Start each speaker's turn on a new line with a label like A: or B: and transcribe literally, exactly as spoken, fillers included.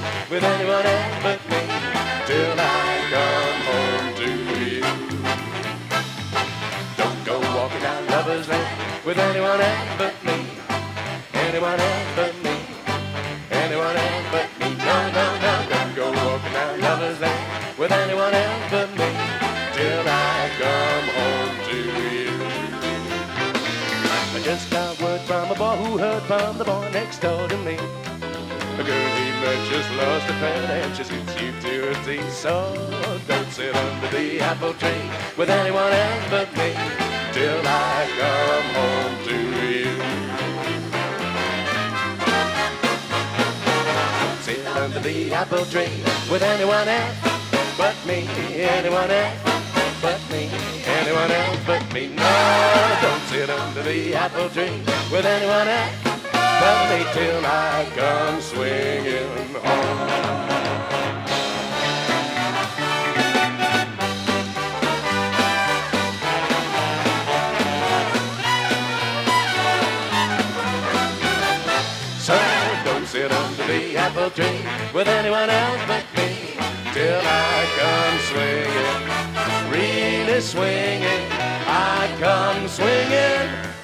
A: with anyone else but me, till I come home to you. Don't go walking down Lover's Lane with anyone else but me, anyone else but me, anyone else but me. No, no, no, don't go walking down Lover's Lane with anyone else but me, till I come home to you. I just got word from a boy who heard from the boy next door to me. A girl he met just lost a pet and she suits you to a T. So don't sit under the apple tree with anyone else but me, till I come home to you. Don't sit under the apple tree with anyone else but me, anyone else but me, anyone else but me. No, don't sit under the apple tree with anyone else but me, till I come swinging home. So don't sit under the apple tree with anyone else but me, till I come swinging, really swinging, I come swinging